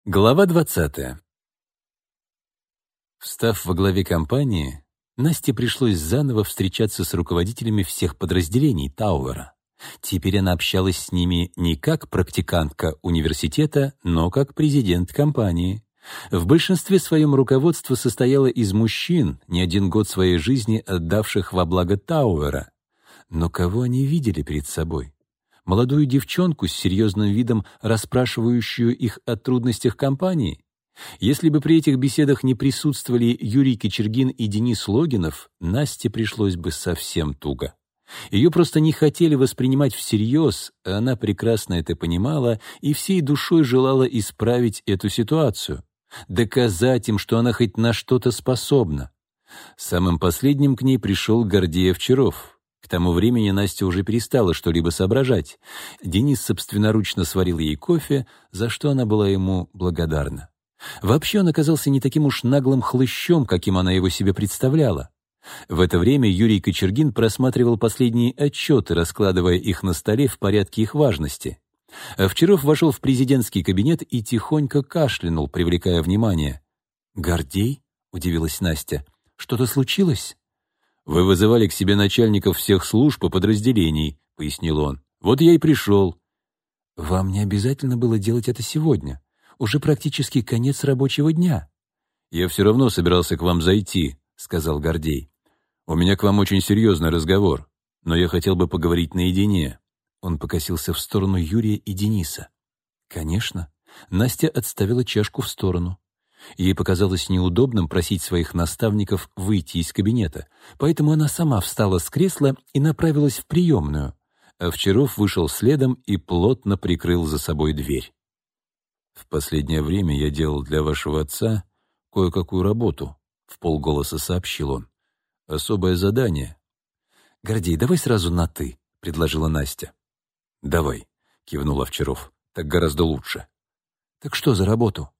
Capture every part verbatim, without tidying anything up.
Глава двадцатая. Встав во главе компании, Насте пришлось заново встречаться с руководителями всех подразделений Тауэра. Теперь она общалась с ними не как практикантка университета, но как президент компании. В большинстве своем руководство состояло из мужчин, не один год своей жизни отдавших во благо Тауэра. Но кого они видели перед собой? Молодую девчонку с серьезным видом, расспрашивающую их о трудностях компании? Если бы при этих беседах не присутствовали Юрий Кочергин и Денис Логинов, Насте пришлось бы совсем туго. Ее просто не хотели воспринимать всерьез, а она прекрасно это понимала и всей душой желала исправить эту ситуацию, доказать им, что она хоть на что-то способна. Самым последним к ней пришел Гордей Овчаров. К тому времени Настя уже перестала что-либо соображать. Денис собственноручно сварил ей кофе, за что она была ему благодарна. Вообще он оказался не таким уж наглым хлыщом, каким она его себе представляла. В это время Юрий Кочергин просматривал последние отчеты, раскладывая их на столе в порядке их важности. Овчаров вошел в президентский кабинет и тихонько кашлянул, привлекая внимание. «Гордей?» — удивилась Настя. «Что-то случилось?» «Вы вызывали к себе начальников всех служб и подразделений», — пояснил он. «Вот я и пришел». «Вам не обязательно было делать это сегодня. Уже практически конец рабочего дня». «Я все равно собирался к вам зайти», — сказал Гордей. «У меня к вам очень серьезный разговор, но я хотел бы поговорить наедине». Он покосился в сторону Юрия и Дениса. «Конечно». Настя отставила чашку в сторону. Ей показалось неудобным просить своих наставников выйти из кабинета, поэтому она сама встала с кресла и направилась в приемную. Овчаров вышел следом и плотно прикрыл за собой дверь. «В последнее время я делал для вашего отца кое-какую работу», — вполголоса сообщил он. «Особое задание». «Гордей, давай сразу на «ты», — предложила Настя. «Давай», — кивнул Овчаров, — «так гораздо лучше». «Так что за работу?»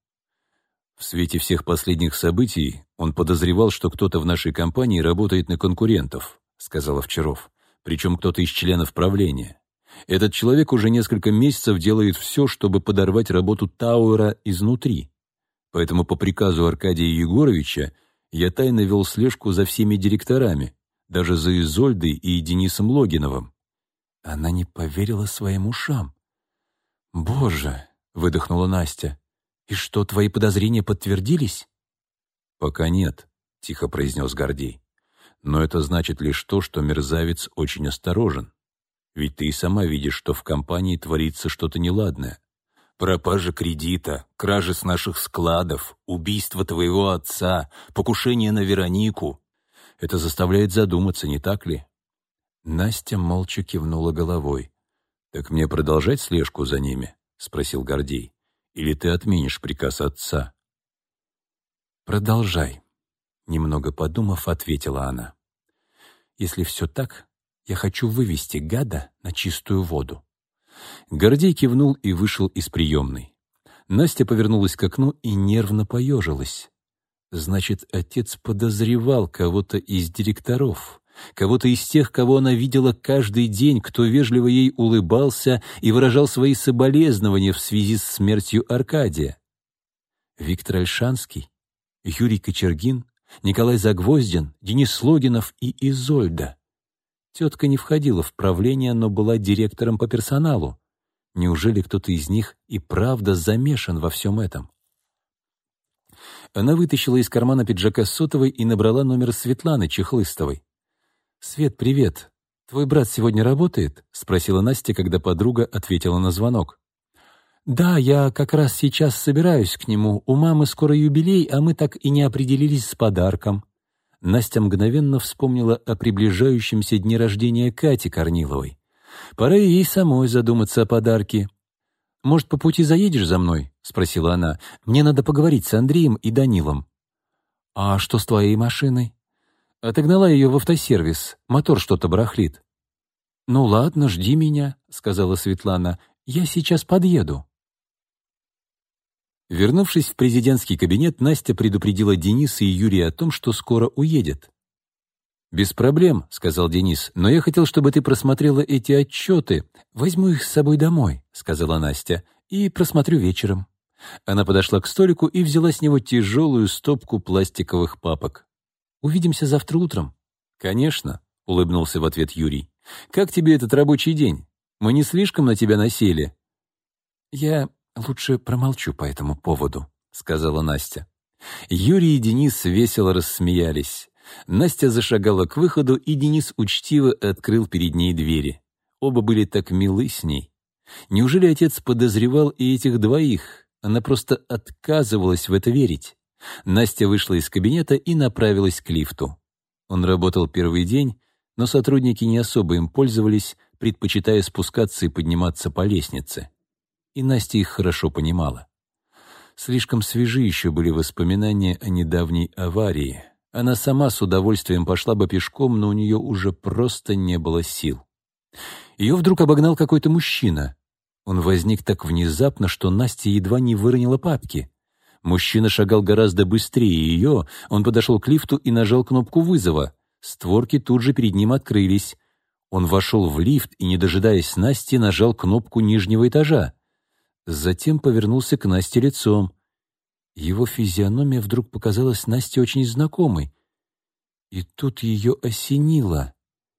В свете всех последних событий он подозревал, что кто-то в нашей компании работает на конкурентов, сказал Овчаров, причем кто-то из членов правления. Этот человек уже несколько месяцев делает все, чтобы подорвать работу Тауэра изнутри. Поэтому по приказу Аркадия Егоровича я тайно вел слежку за всеми директорами, даже за Изольдой и Денисом Логиновым. Она не поверила своим ушам. «Боже!» — выдохнула Настя. «И что, твои подозрения подтвердились?» «Пока нет», — тихо произнес Гордей. «Но это значит лишь то, что мерзавец очень осторожен. Ведь ты и сама видишь, что в компании творится что-то неладное. Пропажа кредита, кражи с наших складов, убийство твоего отца, покушение на Веронику. Это заставляет задуматься, не так ли?» Настя молча кивнула головой. «Так мне продолжать слежку за ними?» — спросил Гордей. «Или ты отменишь приказ отца?» «Продолжай», — немного подумав, ответила она. «Если все так, я хочу вывести гада на чистую воду». Гордей кивнул и вышел из приемной. Настя повернулась к окну и нервно поежилась. Значит, отец подозревал кого-то из директоров. Кого-то из тех, кого она видела каждый день, кто вежливо ей улыбался и выражал свои соболезнования в связи с смертью Аркадия. Виктор Ольшанский, Юрий Кочергин, Николай Загвоздин, Денис Логинов и Изольда. Тетка не входила в правление, но была директором по персоналу. Неужели кто-то из них и правда замешан во всем этом? Она вытащила из кармана пиджака сотовый и набрала номер Светланы Чехлыстовой. «Свет, привет. Твой брат сегодня работает?» — спросила Настя, когда подруга ответила на звонок. «Да, я как раз сейчас собираюсь к нему. У мамы скоро юбилей, а мы так и не определились с подарком». Настя мгновенно вспомнила о приближающемся дне рождения Кати Корниловой. Пора и ей самой задуматься о подарке. «Может, по пути заедешь за мной?» — спросила она. «Мне надо поговорить с Андреем и Данилом». «А что с твоей машиной?» «Отогнала ее в автосервис. Мотор что-то барахлит». «Ну ладно, жди меня», — сказала Светлана. «Я сейчас подъеду». Вернувшись в президентский кабинет, Настя предупредила Дениса и Юрия о том, что скоро уедет. «Без проблем», — сказал Денис, — «но я хотел, чтобы ты просмотрела эти отчеты». «Возьму их с собой домой», — сказала Настя, — «и просмотрю вечером». Она подошла к столику и взяла с него тяжелую стопку пластиковых папок. «Увидимся завтра утром». «Конечно», — улыбнулся в ответ Юрий. «Как тебе этот рабочий день? Мы не слишком на тебя насели?» «Я лучше промолчу по этому поводу», — сказала Настя. Юрий и Денис весело рассмеялись. Настя зашагала к выходу, и Денис учтиво открыл перед ней двери. Оба были так милы с ней. Неужели отец подозревал и этих двоих? Она просто отказывалась в это верить. Настя вышла из кабинета и направилась к лифту. Он работал первый день, но сотрудники не особо им пользовались, предпочитая спускаться и подниматься по лестнице. И Настя их хорошо понимала. Слишком свежи еще были воспоминания о недавней аварии. Она сама с удовольствием пошла бы пешком, но у нее уже просто не было сил. Ее вдруг обогнал какой-то мужчина. Он возник так внезапно, что Настя едва не выронила папки. Мужчина шагал гораздо быстрее ее, он подошел к лифту и нажал кнопку вызова. Створки тут же перед ним открылись. Он вошел в лифт и, не дожидаясь Насти, нажал кнопку нижнего этажа. Затем повернулся к Насте лицом. Его физиономия вдруг показалась Насте очень знакомой. И тут ее осенило.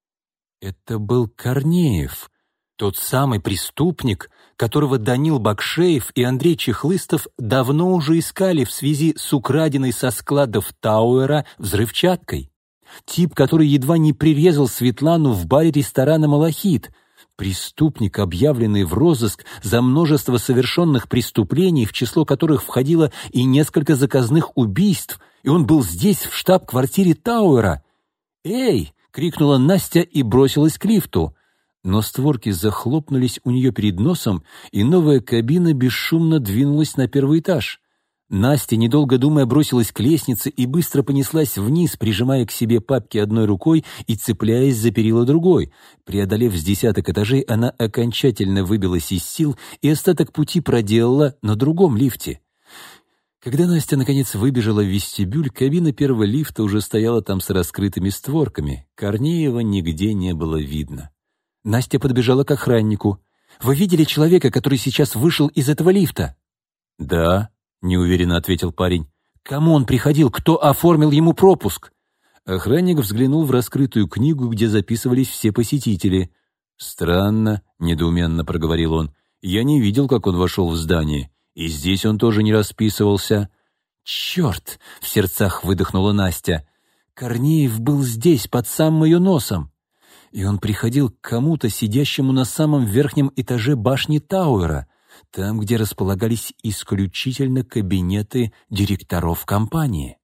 Это был Корнеев, тот самый преступник, которого Данил Бакшеев и Андрей Чехлыстов давно уже искали в связи с украденной со складов Тауэра взрывчаткой. Тип, который едва не прирезал Светлану в баре ресторана «Малахит». Преступник, объявленный в розыск за множество совершенных преступлений, в число которых входило и несколько заказных убийств, и он был здесь, в штаб-квартире Тауэра. «Эй!» — крикнула Настя и бросилась к лифту. Но створки захлопнулись у нее перед носом, и новая кабина бесшумно двинулась на первый этаж. Настя, недолго думая, бросилась к лестнице и быстро понеслась вниз, прижимая к себе папки одной рукой и цепляясь за перила другой. Преодолев с десяток этажей, она окончательно выбилась из сил и остаток пути проделала на другом лифте. Когда Настя, наконец, выбежала в вестибюль, кабина первого лифта уже стояла там с раскрытыми створками. Корнеева нигде не было видно. Настя подбежала к охраннику. «Вы видели человека, который сейчас вышел из этого лифта?» «Да», — неуверенно ответил парень. «Кому он приходил? Кто оформил ему пропуск?» Охранник взглянул в раскрытую книгу, где записывались все посетители. «Странно», — недоуменно проговорил он. «Я не видел, как он вошел в здание. И здесь он тоже не расписывался». «Черт!» — в сердцах выдохнула Настя. «Корнеев был здесь, под самым ее носом. И он приходил к кому-то, сидящему на самом верхнем этаже башни Тауэра, там, где располагались исключительно кабинеты директоров компании».